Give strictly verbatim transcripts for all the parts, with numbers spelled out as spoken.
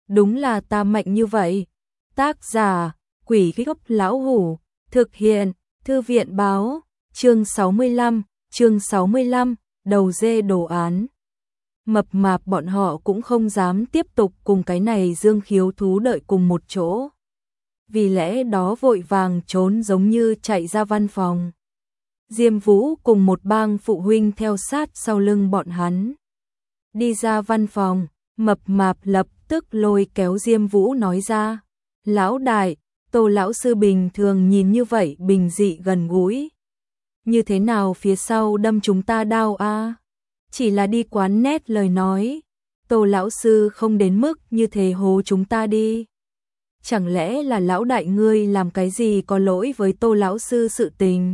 đúng là ta mạnh như vậy. Tác giả, Quỷ Gốc Lão Hủ, thực hiện, Thư viện Báo, chương sáu mươi lăm, chương sáu mươi lăm, đầu dê đồ án. Mập mạp bọn họ cũng không dám tiếp tục cùng cái này dương khiếu thú đợi cùng một chỗ. Vì lẽ đó vội vàng trốn giống như chạy ra văn phòng. Diêm Vũ cùng một bang phụ huynh theo sát sau lưng bọn hắn. Đi ra văn phòng, mập mạp lập tức lôi kéo Diêm Vũ nói ra. Lão đại, Tô lão sư bình thường nhìn như vậy bình dị gần gũi. Như thế nào phía sau đâm chúng ta đau a? Chỉ là đi quán nét lời nói. Tô lão sư không đến mức như thế hố chúng ta đi. Chẳng lẽ là lão đại ngươi làm cái gì có lỗi với Tô lão sư sự tình?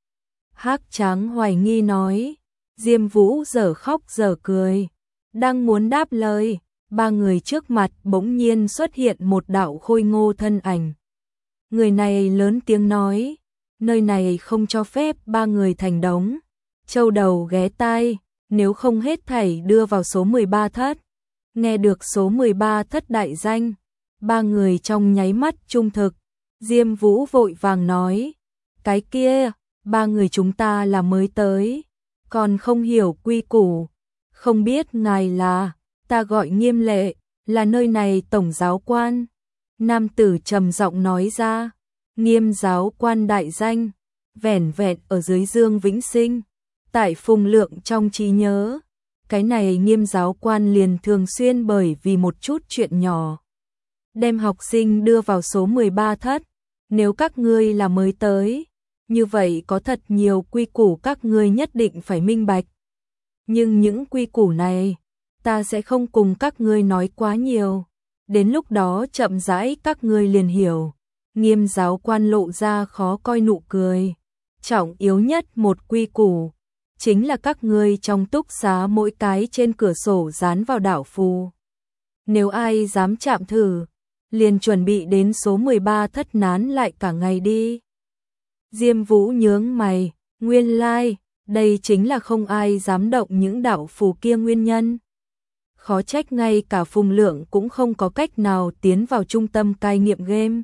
Hắc Tráng hoài nghi nói. Diêm Vũ dở khóc dở cười. Đang muốn đáp lời, ba người trước mặt bỗng nhiên xuất hiện một đạo khôi ngô thân ảnh. Người này lớn tiếng nói, nơi này không cho phép ba người thành đống. Châu đầu ghé tai, nếu không hết thảy đưa vào số mười ba thất. Nghe được số mười ba thất đại danh, ba người trong nháy mắt trung thực. Diêm Vũ vội vàng nói, cái kia, ba người chúng ta là mới tới, còn không hiểu quy củ. Không biết ngài là, ta gọi Nghiêm Lệ, là nơi này tổng giáo quan. Nam tử trầm giọng nói ra, Nghiêm giáo quan đại danh, vẻn vẹn ở dưới Dương Vĩnh Sinh. Tại Phùng Lượng trong trí nhớ, cái này Nghiêm giáo quan liền thường xuyên bởi vì một chút chuyện nhỏ đem học sinh đưa vào số mười ba thất. Nếu các ngươi là mới tới, như vậy có thật nhiều quy củ các ngươi nhất định phải minh bạch. Nhưng những quy củ này, ta sẽ không cùng các ngươi nói quá nhiều. Đến lúc đó chậm rãi các ngươi liền hiểu. Nghiêm giáo quan lộ ra khó coi nụ cười. Trọng yếu nhất một quy củ, chính là các ngươi trong túc xá mỗi cái trên cửa sổ dán vào đạo phù. Nếu ai dám chạm thử, liền chuẩn bị đến số mười ba thất nán lại cả ngày đi. Diêm Vũ nhướng mày, nguyên lai, like, đây chính là không ai dám động những đạo phù kia nguyên nhân. Khó trách ngay cả Phùng Lượng cũng không có cách nào tiến vào trung tâm cai nghiện game.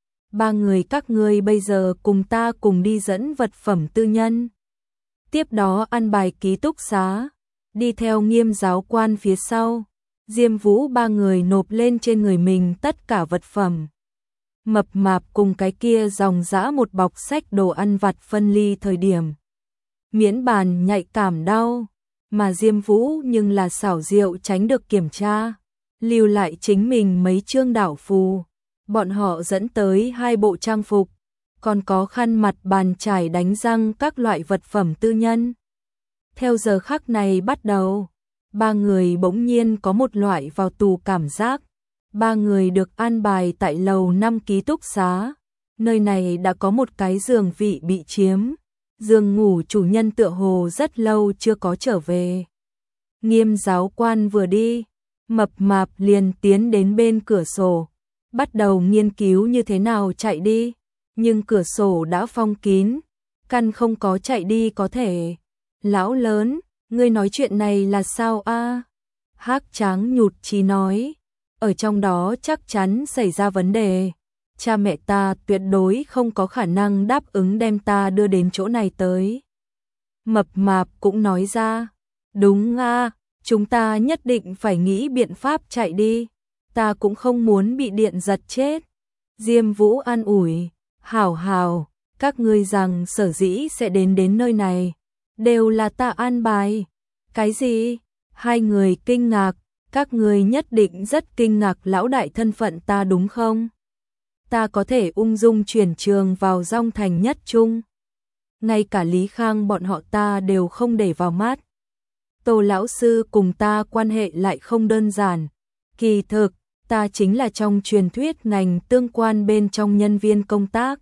Ba người các ngươi bây giờ cùng ta cùng đi dẫn vật phẩm tư nhân. Tiếp đó ăn bài ký túc xá, đi theo Nghiêm giáo quan phía sau. Diêm Vũ ba người nộp lên trên người mình tất cả vật phẩm. Mập mạp cùng cái kia dòng dã một bọc sách đồ ăn vặt phân ly thời điểm. Miễn bàn nhạy cảm đau, mà Diêm Vũ nhưng là xảo diệu tránh được kiểm tra, lưu lại chính mình mấy chương đảo phù. Bọn họ dẫn tới hai bộ trang phục, còn có khăn mặt bàn chải đánh răng các loại vật phẩm tư nhân. Theo giờ khắc này bắt đầu, ba người bỗng nhiên có một loại vào tù cảm giác. Ba người được an bài tại lầu năm ký túc xá, nơi này đã có một cái giường vị bị chiếm. Giường ngủ chủ nhân tựa hồ rất lâu chưa có trở về. Nghiêm giáo quan vừa đi, mập mạp liền tiến đến bên cửa sổ, bắt đầu nghiên cứu như thế nào chạy đi, nhưng cửa sổ đã phong kín, căn không có chạy đi có thể. Lão lớn, ngươi nói chuyện này là sao a? Hắc Tráng nhụt chí nói, ở trong đó chắc chắn xảy ra vấn đề. Cha mẹ ta tuyệt đối không có khả năng đáp ứng đem ta đưa đến chỗ này tới. Mập mạp cũng nói ra, đúng a, chúng ta nhất định phải nghĩ biện pháp chạy đi. Ta cũng không muốn bị điện giật chết. Diêm Vũ an ủi, hảo hảo, các ngươi rằng sở dĩ sẽ đến đến nơi này, đều là ta an bài. Cái gì? Hai người kinh ngạc, các ngươi nhất định rất kinh ngạc lão đại thân phận ta đúng không? Ta có thể ung dung chuyển trường vào Dong Thành Nhất Trung. Ngay cả Lý Khang bọn họ ta đều không để vào mắt. Tô lão sư cùng ta quan hệ lại không đơn giản. Kỳ thực, ta chính là trong truyền thuyết ngành tương quan bên trong nhân viên công tác.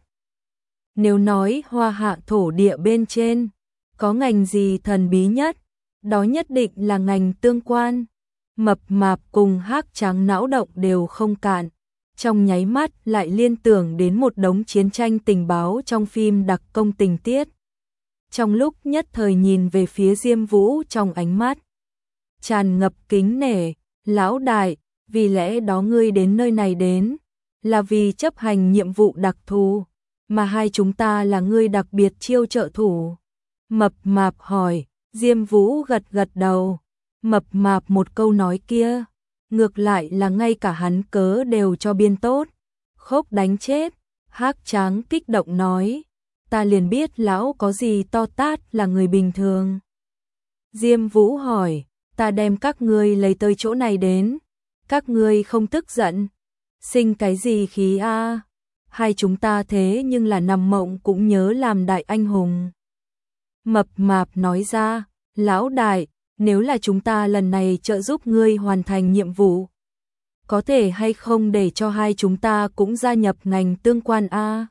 Nếu nói hoa hạ thổ địa bên trên, có ngành gì thần bí nhất, đó nhất định là ngành tương quan. Mập mạp cùng Hắc Tráng não động đều không cạn. Trong nháy mắt lại liên tưởng đến một đống chiến tranh tình báo trong phim đặc công tình tiết. Trong lúc nhất thời nhìn về phía Diêm Vũ trong ánh mắt tràn ngập kính nể, lão đại, vì lẽ đó ngươi đến nơi này đến, là vì chấp hành nhiệm vụ đặc thù, mà hai chúng ta là ngươi đặc biệt chiêu trợ thủ. Mập mạp hỏi, Diêm Vũ gật gật đầu, mập mạp một câu nói kia, ngược lại là ngay cả hắn cớ đều cho biên tốt, khốc đánh chết. Hắc Tráng kích động nói, ta liền biết lão có gì to tát là người bình thường. Diêm Vũ hỏi, ta đem các ngươi lấy tới chỗ này đến, các ngươi không tức giận, sinh cái gì khí a? Hai chúng ta thế nhưng là nằm mộng cũng nhớ làm đại anh hùng. Mập mạp nói ra, lão đại, nếu là chúng ta lần này trợ giúp ngươi hoàn thành nhiệm vụ, có thể hay không để cho hai chúng ta cũng gia nhập ngành tương quan a?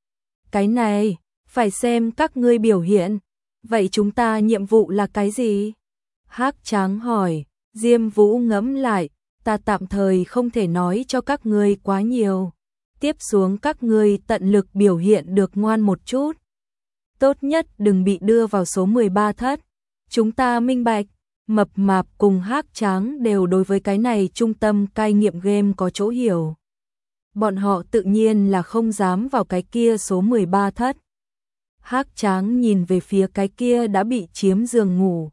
Cái này, phải xem các ngươi biểu hiện. Vậy chúng ta nhiệm vụ là cái gì? Hắc Tráng hỏi, Diêm Vũ ngẫm lại, ta tạm thời không thể nói cho các ngươi quá nhiều. Tiếp xuống các ngươi tận lực biểu hiện được ngoan một chút. Tốt nhất đừng bị đưa vào số mười ba thất. Chúng ta minh bạch. Mập mạp cùng Hắc Tráng đều đối với cái này trung tâm cai nghiện game có chỗ hiểu. Bọn họ tự nhiên là không dám vào cái kia số mười ba thất. Hắc Tráng nhìn về phía cái kia đã bị chiếm giường ngủ,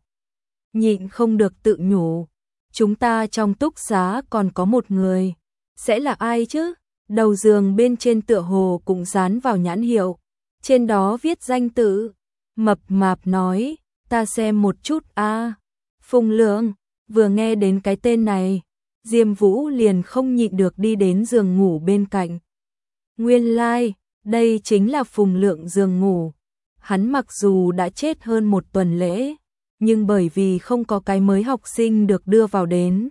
nhịn không được tự nhủ, chúng ta trong túc xá còn có một người, sẽ là ai chứ? Đầu giường bên trên tựa hồ cũng dán vào nhãn hiệu, trên đó viết danh tự. Mập mạp nói, ta xem một chút a. Phùng Lượng. Vừa nghe đến cái tên này, Diêm Vũ liền không nhịn được đi đến giường ngủ bên cạnh. Nguyên lai, like, đây chính là Phùng Lượng giường ngủ. Hắn mặc dù đã chết hơn một tuần lễ, nhưng bởi vì không có cái mới học sinh được đưa vào đến,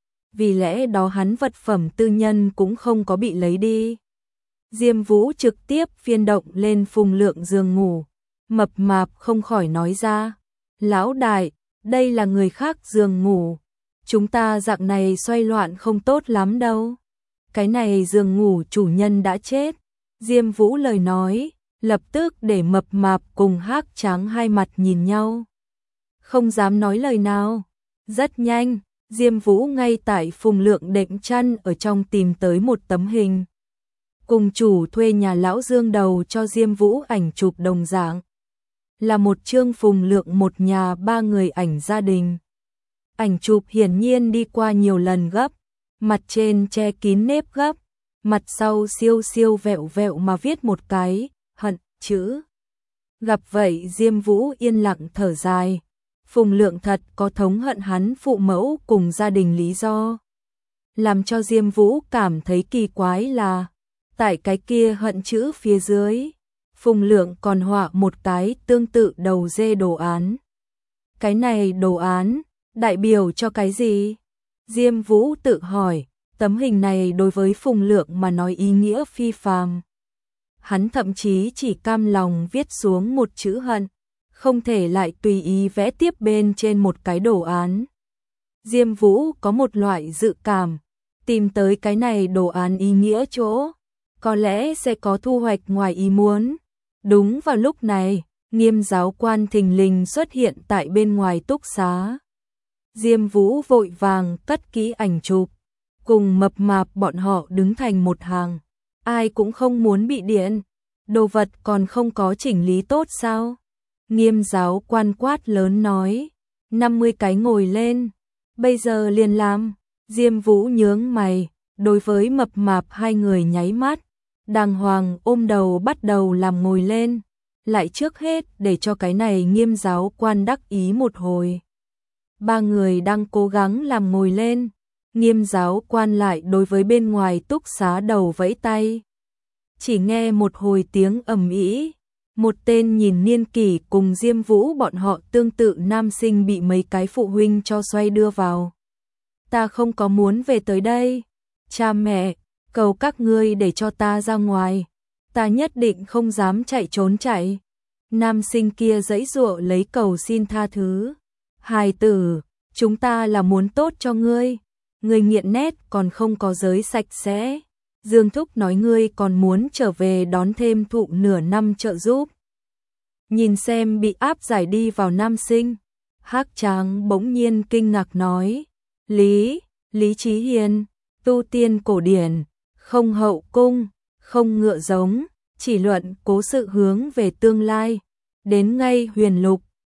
vì lẽ đó hắn vật phẩm tư nhân cũng không có bị lấy đi. Diêm Vũ trực tiếp phiên động lên Phùng Lượng giường ngủ, mập mạp không khỏi nói ra, lão đại, đây là người khác giường ngủ, chúng ta dạng này xoay loạn không tốt lắm đâu. Cái này giường ngủ chủ nhân đã chết. Diêm Vũ lời nói, lập tức để mập mạp cùng Hắc Tráng hai mặt nhìn nhau, không dám nói lời nào. Rất nhanh, Diêm Vũ ngay tại Phùng Lượng đệm chăn ở trong tìm tới một tấm hình. Cùng chủ thuê nhà lão Dương đầu cho Diêm Vũ ảnh chụp đồng dạng. Là một chương Phùng Lượng một nhà ba người ảnh gia đình. Ảnh chụp hiển nhiên đi qua nhiều lần gấp, mặt trên che kín nếp gấp, mặt sau siêu siêu vẹo vẹo mà viết một cái, hận, chữ. Gặp vậy Diêm Vũ yên lặng thở dài. Phùng Lượng thật có thống hận hắn phụ mẫu cùng gia đình lý do. Làm cho Diêm Vũ cảm thấy kỳ quái là, tại cái kia hận chữ phía dưới, Phùng Lượng còn họa một cái tương tự đầu dê đồ án. Cái này đồ án, đại biểu cho cái gì? Diêm Vũ tự hỏi, tấm hình này đối với Phùng Lượng mà nói ý nghĩa phi phàm. Hắn thậm chí chỉ cam lòng viết xuống một chữ hận, không thể lại tùy ý vẽ tiếp bên trên một cái đồ án. Diêm Vũ có một loại dự cảm, tìm tới cái này đồ án ý nghĩa chỗ, có lẽ sẽ có thu hoạch ngoài ý muốn. Đúng vào lúc này, Nghiêm giáo quan thình lình xuất hiện tại bên ngoài túc xá. Diêm Vũ vội vàng cất kỹ ảnh chụp, cùng mập mạp bọn họ đứng thành một hàng. Ai cũng không muốn bị điện, đồ vật còn không có chỉnh lý tốt sao? Nghiêm giáo quan quát lớn nói, năm mươi cái ngồi lên, bây giờ liền làm. Diêm Vũ nhướng mày, đối với mập mạp hai người nháy mắt, đàng hoàng ôm đầu bắt đầu làm ngồi lên, lại trước hết để cho cái này Nghiêm giáo quan đắc ý một hồi. Ba người đang cố gắng làm ngồi lên, Nghiêm giáo quan lại đối với bên ngoài túc xá đầu vẫy tay. Chỉ nghe một hồi tiếng ầm ĩ, một tên nhìn niên kỷ cùng Diêm Vũ bọn họ tương tự nam sinh bị mấy cái phụ huynh cho xoay đưa vào. Ta không có muốn về tới đây. Cha mẹ, cầu các ngươi để cho ta ra ngoài. Ta nhất định không dám chạy trốn chạy. Nam sinh kia giãy giụa lấy cầu xin tha thứ. Hài tử, chúng ta là muốn tốt cho ngươi. Ngươi nghiện nét còn không có giới sạch sẽ. Dương Thúc nói ngươi còn muốn trở về đón thêm thụ nửa năm trợ giúp. Nhìn xem bị áp giải đi vào nam sinh. Hắc Tráng bỗng nhiên kinh ngạc nói. Lý, Lý Chí Hiền, tu tiên cổ điển, không hậu cung, không ngựa giống, chỉ luận cố sự hướng về tương lai. Đến ngay huyền lục,